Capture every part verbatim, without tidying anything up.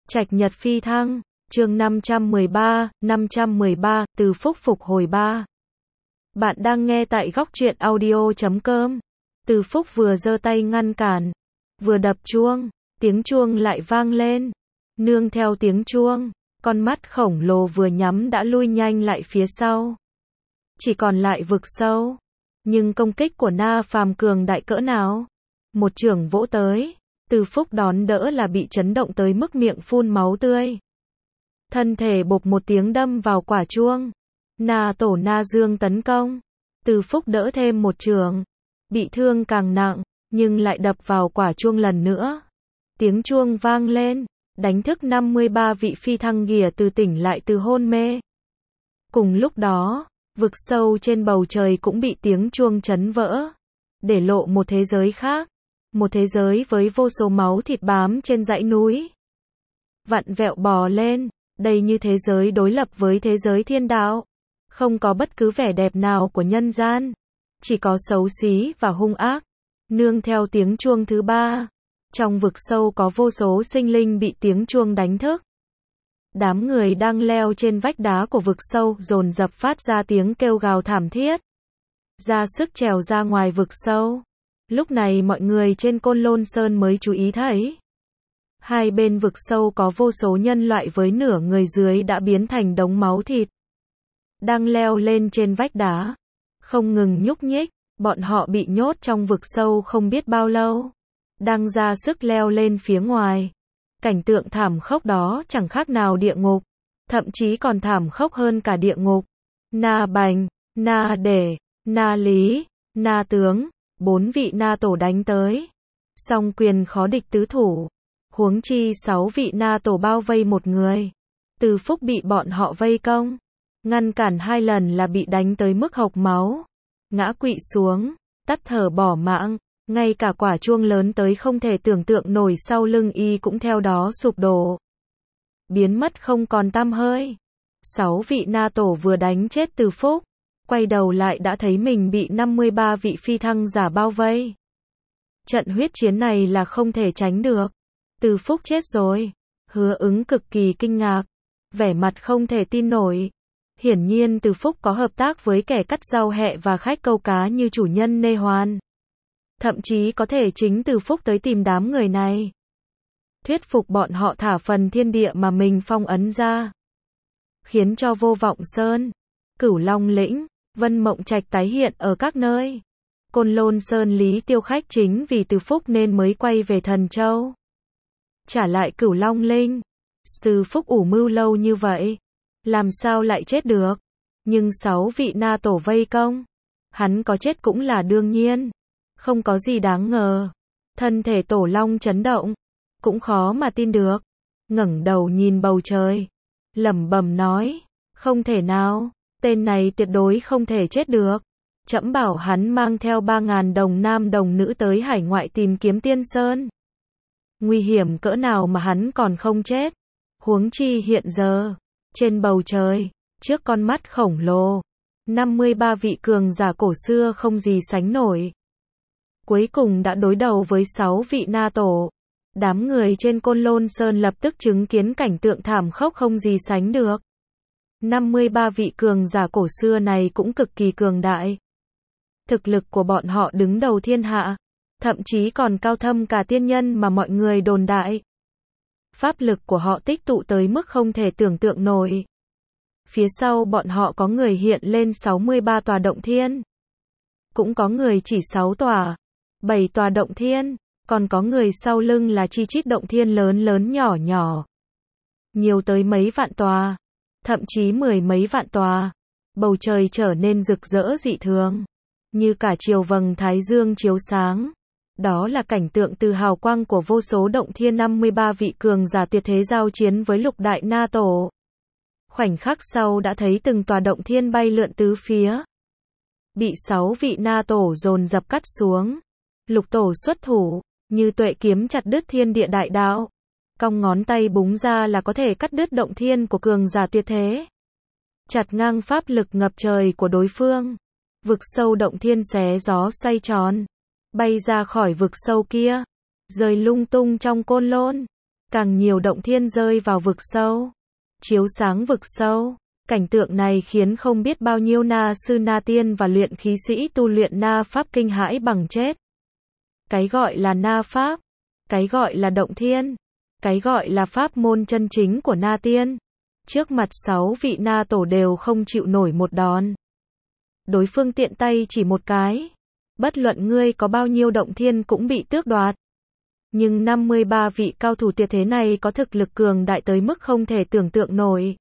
Trạch Nhật phi thăng, chương năm trăm mười ba, năm trăm mười ba, Từ Phúc phục hồi ba. Bạn đang nghe tại góc truyện audio chấm com. Từ Phúc vừa giơ tay ngăn cản, vừa đập chuông, tiếng chuông lại vang lên. Nương theo tiếng chuông, con mắt khổng lồ vừa nhắm đã lui nhanh lại phía sau. Chỉ còn lại vực sâu. Nhưng công kích của Na Phàm cường đại cỡ nào? Một chưởng vỗ tới, Từ Phúc đón đỡ là bị chấn động tới mức miệng phun máu tươi. Thân thể bộp một tiếng đâm vào quả chuông. Na Tổ Na Dương tấn công. Từ Phúc đỡ thêm một chưởng, bị thương càng nặng, nhưng lại đập vào quả chuông lần nữa. Tiếng chuông vang lên, đánh thức năm mươi ba vị phi thăng ghìa từ tỉnh lại từ hôn mê. Cùng lúc đó, vực sâu trên bầu trời cũng bị tiếng chuông chấn vỡ, để lộ một thế giới khác. Một thế giới với vô số máu thịt bám trên dãy núi. Vặn vẹo bò lên, đây như thế giới đối lập với thế giới thiên đạo. Không có bất cứ vẻ đẹp nào của nhân gian. Chỉ có xấu xí và hung ác. Nương theo tiếng chuông thứ ba. Trong vực sâu có vô số sinh linh bị tiếng chuông đánh thức. Đám người đang leo trên vách đá của vực sâu dồn dập phát ra tiếng kêu gào thảm thiết. Ra sức trèo ra ngoài vực sâu. Lúc này mọi người trên Côn Lôn Sơn mới chú ý thấy. Hai bên vực sâu có vô số nhân loại với nửa người dưới đã biến thành đống máu thịt. Đang leo lên trên vách đá. Không ngừng nhúc nhích, bọn họ bị nhốt trong vực sâu không biết bao lâu. Đang ra sức leo lên phía ngoài. Cảnh tượng thảm khốc đó chẳng khác nào địa ngục. Thậm chí còn thảm khốc hơn cả địa ngục. Na Bành, Na Để, Na Lý, Na Tướng. Bốn vị Na Tổ đánh tới. Song quyền khó địch tứ thủ. Huống chi sáu vị Na Tổ bao vây một người. Từ Phúc bị bọn họ vây công. Ngăn cản hai lần là bị đánh tới mức hộc máu. Ngã quỵ xuống. Tắt thở bỏ mạng. Ngay cả quả chuông lớn tới không thể tưởng tượng nổi sau lưng y cũng theo đó sụp đổ. Biến mất không còn tăm hơi. Sáu vị Na Tổ vừa đánh chết Từ Phúc. Quay đầu lại đã thấy mình bị năm mươi ba vị phi thăng giả bao vây. Trận huyết chiến này là không thể tránh được. Từ Phúc chết rồi. Hứa Ứng cực kỳ kinh ngạc. Vẻ mặt không thể tin nổi. Hiển nhiên Từ Phúc có hợp tác với kẻ cắt rau hẹ và khách câu cá như chủ nhân Nê Hoan. Thậm chí có thể chính Từ Phúc tới tìm đám người này. Thuyết phục bọn họ thả phần thiên địa mà mình phong ấn ra. Khiến cho Vô Vọng Sơn, Cửu Long Lĩnh, Vân Mộng Trạch tái hiện ở các nơi. Côn Lôn Sơn Lý Tiêu khách chính vì Từ Phúc nên mới quay về Thần Châu. Trả lại Cửu Long Linh. Từ Phúc ủ mưu lâu như vậy. Làm sao lại chết được? Nhưng sáu vị Na Tổ vây công. Hắn có chết cũng là đương nhiên. Không có gì đáng ngờ. Thân thể Tổ Long chấn động. Cũng khó mà tin được. Ngẩng đầu nhìn bầu trời. Lẩm bẩm nói. Không thể nào. Tên này tuyệt đối không thể chết được. Trẫm bảo hắn mang theo ba ngàn đồng nam đồng nữ tới hải ngoại tìm kiếm Tiên Sơn. Nguy hiểm cỡ nào mà hắn còn không chết. Huống chi hiện giờ. Trên bầu trời. Trước con mắt khổng lồ. năm mươi ba vị cường giả cổ xưa không gì sánh nổi. Cuối cùng đã đối đầu với sáu vị Na Tổ. Đám người trên Côn Lôn Sơn lập tức chứng kiến cảnh tượng thảm khốc không gì sánh được. năm mươi ba vị cường giả cổ xưa này cũng cực kỳ cường đại. Thực lực của bọn họ đứng đầu thiên hạ, thậm chí còn cao thâm cả tiên nhân mà mọi người đồn đại. Pháp lực của họ tích tụ tới mức không thể tưởng tượng nổi. Phía sau bọn họ có người hiện lên sáu mươi ba tòa động thiên. Cũng có người chỉ sáu tòa, bảy tòa động thiên, còn có người sau lưng là chi chít động thiên lớn lớn nhỏ nhỏ. Nhiều tới mấy vạn tòa. Thậm chí mười mấy vạn tòa. Bầu trời trở nên rực rỡ dị thường. Như cả chiều vầng thái dương chiếu sáng. Đó là cảnh tượng từ hào quang của vô số động thiên năm mươi ba vị cường giả tuyệt thế giao chiến với lục đại Na Tổ. Khoảnh khắc sau đã thấy từng tòa động thiên bay lượn tứ phía. Bị sáu vị Na Tổ dồn dập cắt xuống. Lục Tổ xuất thủ, như tuệ kiếm chặt đứt thiên địa đại đạo. Cong ngón tay búng ra là có thể cắt đứt động thiên của cường giả tuyệt thế. Chặt ngang pháp lực ngập trời của đối phương. Vực sâu động thiên xé gió xoay tròn. Bay ra khỏi vực sâu kia. Rơi lung tung trong Côn Lôn. càng nhiều động thiên rơi vào vực sâu, chiếu sáng vực sâu. Cảnh tượng này khiến không biết bao nhiêu na sư na tiên và luyện khí sĩ tu luyện na pháp kinh hãi bằng chết. Cái gọi là na pháp, cái gọi là động thiên, cái gọi là pháp môn chân chính của na tiên. Trước mặt sáu vị na tổ đều không chịu nổi một đòn. Đối phương tiện tay chỉ một cái, bất luận ngươi có bao nhiêu động thiên cũng bị tước đoạt. Nhưng năm mươi ba vị cao thủ tuyệt thế này có thực lực cường đại tới mức không thể tưởng tượng nổi.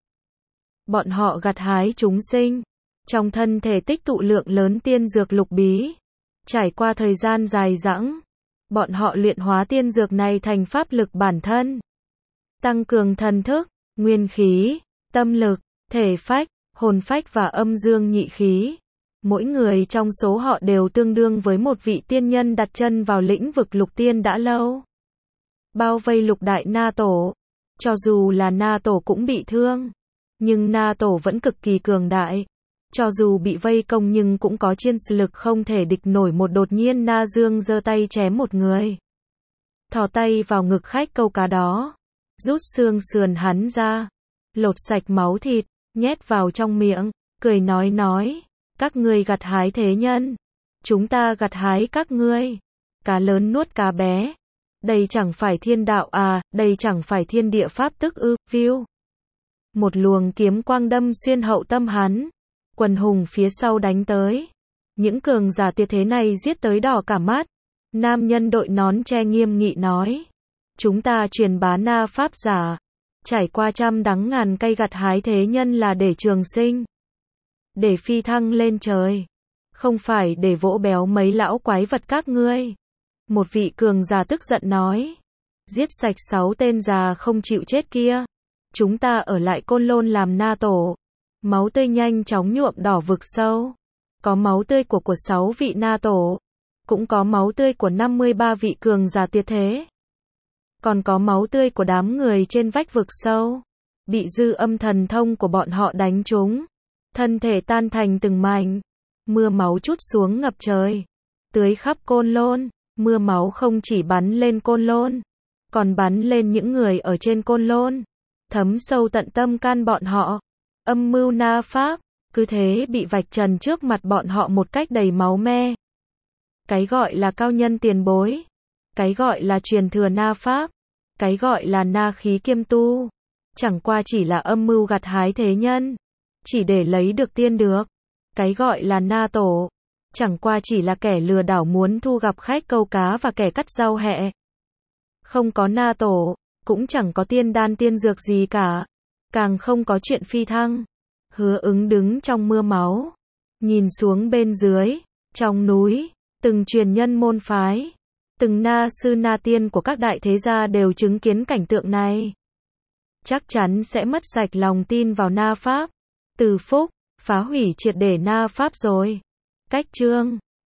Bọn họ gặt hái chúng sinh, trong thân thể tích tụ lượng lớn tiên dược lục bí. Trải qua thời gian dài dẳng, bọn họ luyện hóa tiên dược này thành pháp lực bản thân. Tăng cường thần thức, nguyên khí, tâm lực, thể phách, hồn phách và âm dương nhị khí. Mỗi người trong số họ đều tương đương với một vị tiên nhân đặt chân vào lĩnh vực lục tiên đã lâu. Bao vây lục đại na tổ. Cho dù là na tổ cũng bị thương, nhưng na tổ vẫn cực kỳ cường đại. Cho dù bị vây công nhưng cũng có chiên lực không thể địch nổi. Một đột nhiên na dương giơ tay chém một người. Thò tay vào ngực khách câu cá đó, rút xương sườn hắn ra, lột sạch máu thịt, nhét vào trong miệng, cười nói nói, các ngươi gặt hái thế nhân, chúng ta gặt hái các ngươi. Cá lớn nuốt cá bé. Đây chẳng phải thiên đạo à, đây chẳng phải thiên địa pháp tức ư, view. Một luồng kiếm quang đâm xuyên hậu tâm hắn. Quần hùng phía sau đánh tới. Những cường giả tuyệt thế này giết tới đỏ cả mắt. Nam nhân đội nón che nghiêm nghị nói. Chúng ta truyền bá na pháp giả. Trải qua trăm đắng ngàn cay gặt hái thế nhân là để trường sinh. Để phi thăng lên trời. Không phải để vỗ béo mấy lão quái vật các ngươi. Một vị cường giả tức giận nói. Giết sạch sáu tên già không chịu chết kia. Chúng ta ở lại Côn Lôn làm na tổ. Máu tươi nhanh chóng nhuộm đỏ vực sâu. Có máu tươi của của sáu vị na tổ. Cũng có máu tươi của năm mươi ba vị cường giả tuyệt thế. Còn có máu tươi của đám người trên vách vực sâu. Bị dư âm thần thông của bọn họ đánh trúng. Thân thể tan thành từng mảnh. Mưa máu trút xuống ngập trời. Tưới khắp Côn Lôn. Mưa máu không chỉ bắn lên Côn Lôn. Còn bắn lên những người ở trên Côn Lôn. Thấm sâu tận tâm can bọn họ. Âm mưu na pháp. Cứ thế bị vạch trần trước mặt bọn họ một cách đầy máu me. Cái gọi là cao nhân tiền bối. Cái gọi là truyền thừa na pháp. Cái gọi là na khí kiêm tu. Chẳng qua chỉ là âm mưu gặt hái thế nhân. Chỉ để lấy được tiên được. Cái gọi là na tổ. Chẳng qua chỉ là kẻ lừa đảo muốn thu gặp khách câu cá và kẻ cắt rau hẹ. Không có na tổ, cũng chẳng có tiên đan tiên dược gì cả. Càng không có chuyện phi thăng. Hứa Ứng đứng trong mưa máu. Nhìn xuống bên dưới, trong núi, từng truyền nhân môn phái. Từng na sư na tiên của các đại thế gia đều chứng kiến cảnh tượng này. Chắc chắn sẽ mất sạch lòng tin vào na pháp. Từ Phúc, phá hủy triệt để na pháp rồi. Cách chương